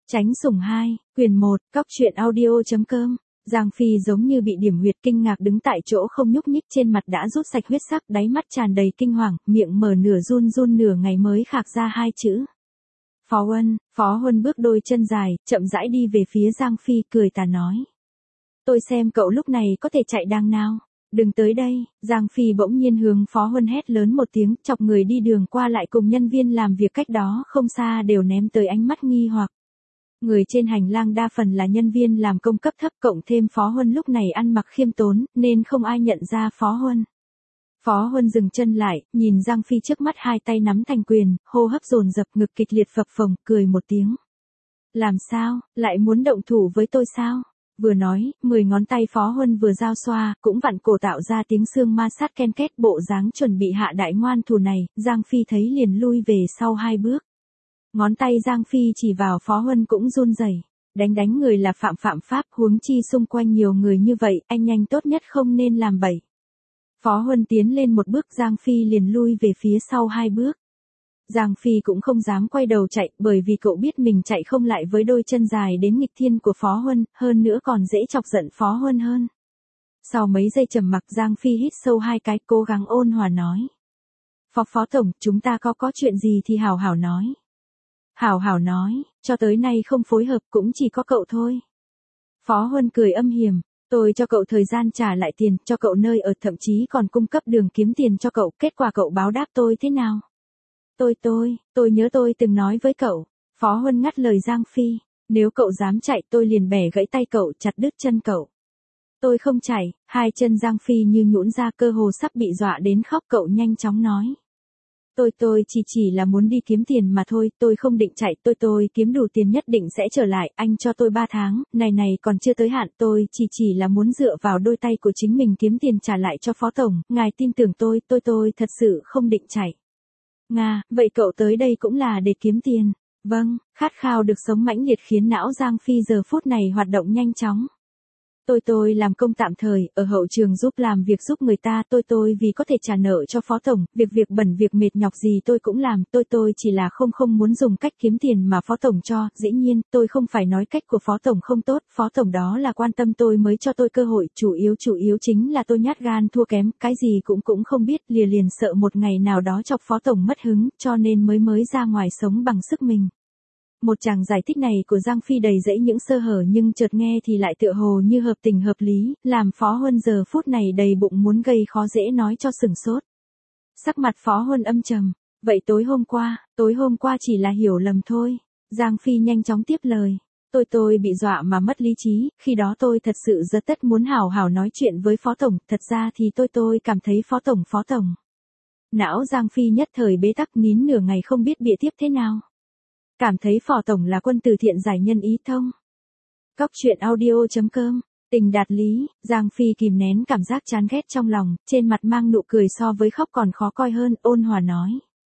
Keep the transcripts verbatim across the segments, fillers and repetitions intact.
Tránh sủng hai, quyền một, cóc truyện audio.com. Giang Phi giống như bị điểm huyệt kinh ngạc đứng tại chỗ không nhúc nhích, trên mặt đã rút sạch huyết sắc, đáy mắt tràn đầy kinh hoàng, miệng mở nửa run run nửa ngày mới khạc ra hai chữ. Phó Huân. Phó Huân bước đôi chân dài, chậm rãi đi về phía Giang Phi, cười tà nói. Tôi xem cậu lúc này có thể chạy đàng nào. Đừng tới đây. Giang Phi bỗng nhiên hướng Phó Huân hét lớn một tiếng, chọc người đi đường qua lại cùng nhân viên làm việc cách đó không xa đều ném tới ánh mắt nghi hoặc. Người trên hành lang đa phần là nhân viên làm công cấp thấp, cộng thêm Phó Huân lúc này ăn mặc khiêm tốn, nên không ai nhận ra Phó Huân. Phó Huân dừng chân lại, nhìn Giang Phi trước mắt, hai tay nắm thành quyền, hô hấp dồn dập, ngực kịch liệt phập phồng, cười một tiếng. Làm sao, lại muốn động thủ với tôi sao? Vừa nói, mười ngón tay Phó Huân vừa giao xoa, cũng vặn cổ tạo ra tiếng xương ma sát ken két, bộ dáng chuẩn bị hạ đại ngoan thủ này, Giang Phi thấy liền lui về sau hai bước. Ngón tay Giang Phi chỉ vào Phó Huân cũng run rẩy. Đánh đánh người là phạm phạm pháp, huống chi xung quanh nhiều người như vậy, anh nhanh tốt nhất không nên làm bậy. Phó Huân tiến lên một bước, Giang Phi liền lui về phía sau hai bước. Giang Phi cũng không dám quay đầu chạy, bởi vì cậu biết mình chạy không lại với đôi chân dài đến nghịch thiên của Phó Huân, hơn nữa còn dễ chọc giận Phó Huân hơn. Sau mấy giây trầm mặc, Giang Phi hít sâu hai cái, cố gắng ôn hòa nói. Phó Phó Tổng, chúng ta có có chuyện gì thì hảo hảo nói. Hảo hảo nói, cho tới nay không phối hợp cũng chỉ có cậu thôi. Phó Huân cười âm hiểm, tôi cho cậu thời gian trả lại tiền, cho cậu nơi ở, thậm chí còn cung cấp đường kiếm tiền cho cậu, kết quả cậu báo đáp tôi thế nào? Tôi tôi, tôi nhớ tôi từng nói với cậu. Phó Huân ngắt lời Giang Phi, nếu cậu dám chạy tôi liền bẻ gãy tay cậu, chặt đứt chân cậu. Tôi không chạy. Hai chân Giang Phi như nhũn ra, cơ hồ sắp bị dọa đến khóc, cậu nhanh chóng nói. Tôi tôi chỉ chỉ là muốn đi kiếm tiền mà thôi, tôi không định chạy, tôi tôi kiếm đủ tiền nhất định sẽ trở lại, anh cho tôi ba tháng, này này còn chưa tới hạn, tôi chỉ chỉ là muốn dựa vào đôi tay của chính mình kiếm tiền trả lại cho Phó Tổng, ngài tin tưởng tôi, tôi tôi thật sự không định chạy. Nga, vậy cậu tới đây cũng là để kiếm tiền. Vâng, khát khao được sống mãnh liệt khiến não Giang Phi giờ phút này hoạt động nhanh chóng. Tôi tôi làm công tạm thời, ở hậu trường giúp làm việc giúp người ta, tôi tôi vì có thể trả nợ cho Phó Tổng, việc việc bẩn việc mệt nhọc gì tôi cũng làm, tôi tôi chỉ là không không muốn dùng cách kiếm tiền mà Phó Tổng cho, dĩ nhiên, tôi không phải nói cách của Phó Tổng không tốt, Phó Tổng đó là quan tâm tôi mới cho tôi cơ hội, chủ yếu chủ yếu chính là tôi nhát gan thua kém, cái gì cũng cũng không biết, lìa liền sợ một ngày nào đó chọc Phó Tổng mất hứng, cho nên mới mới ra ngoài sống bằng sức mình. Một chàng giải thích này của Giang Phi đầy dẫy những sơ hở nhưng chợt nghe thì lại tựa hồ như hợp tình hợp lý, làm Phó Huân giờ phút này đầy bụng muốn gây khó dễ nói cho sửng sốt. Sắc mặt Phó Huân âm trầm, vậy tối hôm qua, tối hôm qua chỉ là hiểu lầm thôi. Giang Phi nhanh chóng tiếp lời, tôi tôi bị dọa mà mất lý trí, khi đó tôi thật sự rất tất muốn hảo hảo nói chuyện với Phó Tổng, thật ra thì tôi tôi cảm thấy Phó Tổng Phó Tổng. Não Giang Phi nhất thời bế tắc, nín nửa ngày không biết bịa tiếp thế nào. Cảm thấy Phó Tổng là quân từ thiện giải nhân ý thông. Cóc truyện audio.com. Tình đạt lý, Giang Phi kìm nén cảm giác chán ghét trong lòng, trên mặt mang nụ cười so với khóc còn khó coi hơn, ôn hòa nói.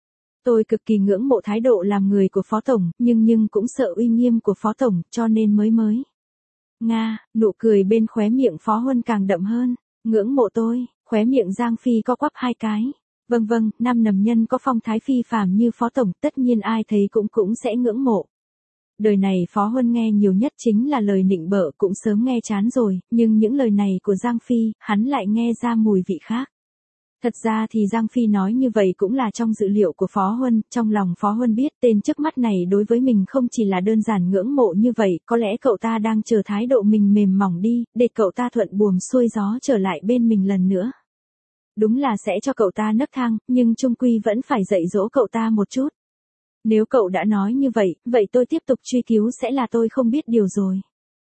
Tôi cực kỳ ngưỡng mộ thái độ làm người của Phó Tổng, nhưng nhưng cũng sợ uy nghiêm của Phó Tổng, cho nên mới mới. Nga, nụ cười bên khóe miệng Phó Huân càng đậm hơn, ngưỡng mộ tôi, khóe miệng Giang Phi co quắp hai cái. Vâng vâng, nam nầm nhân có phong thái phi phàm như Phó Tổng, tất nhiên ai thấy cũng cũng sẽ ngưỡng mộ. Đời này Phó Huân nghe nhiều nhất chính là lời nịnh bợ, cũng sớm nghe chán rồi, nhưng những lời này của Giang Phi, hắn lại nghe ra mùi vị khác. Thật ra thì Giang Phi nói như vậy cũng là trong dự liệu của Phó Huân, trong lòng Phó Huân biết tên trước mắt này đối với mình không chỉ là đơn giản ngưỡng mộ như vậy, có lẽ cậu ta đang chờ thái độ mình mềm mỏng đi, để cậu ta thuận buồm xuôi gió trở lại bên mình lần nữa. Đúng là sẽ cho cậu ta nấc thang, nhưng chung quy vẫn phải dạy dỗ cậu ta một chút. Nếu cậu đã nói như vậy, vậy tôi tiếp tục truy cứu sẽ là tôi không biết điều rồi.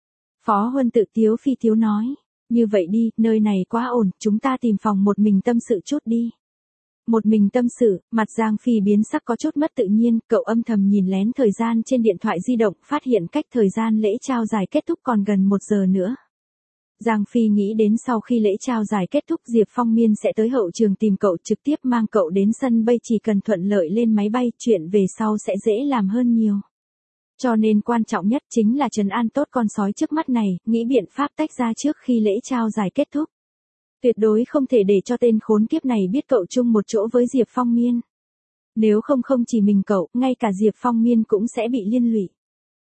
Phó Huân tự tiếu phi tiếu nói, như vậy đi, nơi này quá ổn, chúng ta tìm phòng một mình tâm sự chút đi. Một mình tâm sự, mặt Giang Phi biến sắc có chút mất tự nhiên, cậu âm thầm nhìn lén thời gian trên điện thoại di động, phát hiện cách thời gian lễ trao giải kết thúc còn gần một giờ nữa. Giang Phi nghĩ đến sau khi lễ trao giải kết thúc Diệp Phong Miên sẽ tới hậu trường tìm cậu, trực tiếp mang cậu đến sân bay, chỉ cần thuận lợi lên máy bay, chuyện về sau sẽ dễ làm hơn nhiều. Cho nên quan trọng nhất chính là trấn an tốt con sói trước mắt này, nghĩ biện pháp tách ra trước khi lễ trao giải kết thúc. Tuyệt đối không thể để cho tên khốn kiếp này biết cậu chung một chỗ với Diệp Phong Miên. Nếu không không chỉ mình cậu, ngay cả Diệp Phong Miên cũng sẽ bị liên lụy.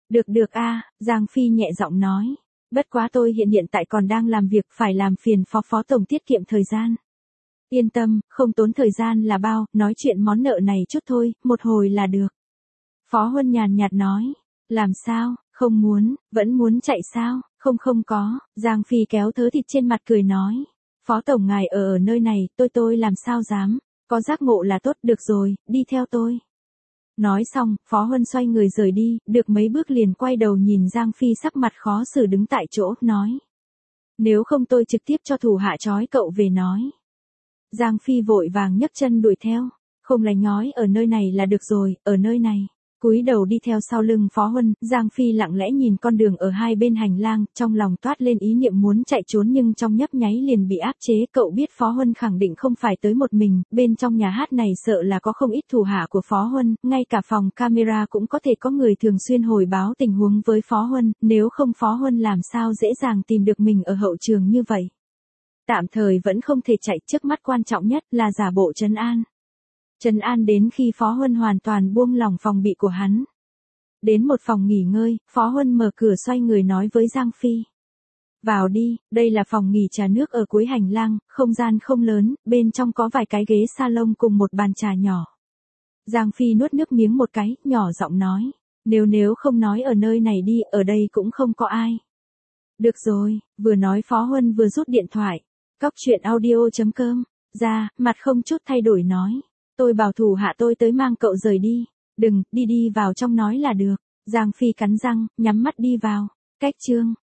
Được được a, Giang Phi nhẹ giọng nói. Bất quá tôi hiện hiện tại còn đang làm việc, phải làm phiền phó phó tổng tiết kiệm thời gian. Yên tâm, không tốn thời gian là bao, nói chuyện món nợ này chút thôi, một hồi là được. Phó Huân nhàn nhạt nói. Làm sao, không muốn, vẫn muốn chạy sao, không không có, Giang Phi kéo thớ thịt trên mặt cười nói. Phó tổng ngài ở ở nơi này, tôi tôi làm sao dám, có giác ngộ là tốt, được rồi, đi theo tôi. Nói xong, Phó Huân xoay người rời đi, được mấy bước liền quay đầu nhìn Giang Phi sắc mặt khó xử đứng tại chỗ, nói. Nếu không tôi trực tiếp cho thủ hạ trói cậu về nói. Giang Phi vội vàng nhấc chân đuổi theo, không lành nhói ở nơi này là được rồi, ở nơi này. Cúi đầu đi theo sau lưng Phó Huân, Giang Phi lặng lẽ nhìn con đường ở hai bên hành lang, trong lòng toát lên ý niệm muốn chạy trốn nhưng trong nhấp nháy liền bị áp chế. Cậu biết Phó Huân khẳng định không phải tới một mình, bên trong nhà hát này sợ là có không ít thủ hạ của Phó Huân, ngay cả phòng camera cũng có thể có người thường xuyên hồi báo tình huống với Phó Huân, nếu không Phó Huân làm sao dễ dàng tìm được mình ở hậu trường như vậy. Tạm thời vẫn không thể chạy, trước mắt quan trọng nhất là giả bộ trấn an. Trấn an đến khi Phó Huân hoàn toàn buông lỏng phòng bị của hắn. Đến một phòng nghỉ ngơi, Phó Huân mở cửa xoay người nói với Giang Phi. Vào đi, đây là phòng nghỉ trà nước ở cuối hành lang, không gian không lớn, bên trong có vài cái ghế salon cùng một bàn trà nhỏ. Giang Phi nuốt nước miếng một cái, nhỏ giọng nói. Nếu nếu không nói ở nơi này đi, ở đây cũng không có ai. Được rồi, vừa nói Phó Huân vừa rút điện thoại. Cóc truyện audio chấm com ra, mặt không chút thay đổi nói. Tôi bảo thủ hạ tôi tới mang cậu rời đi. Đừng, đi đi vào trong nói là được. Giang Phi cắn răng, nhắm mắt đi vào. Cách chương.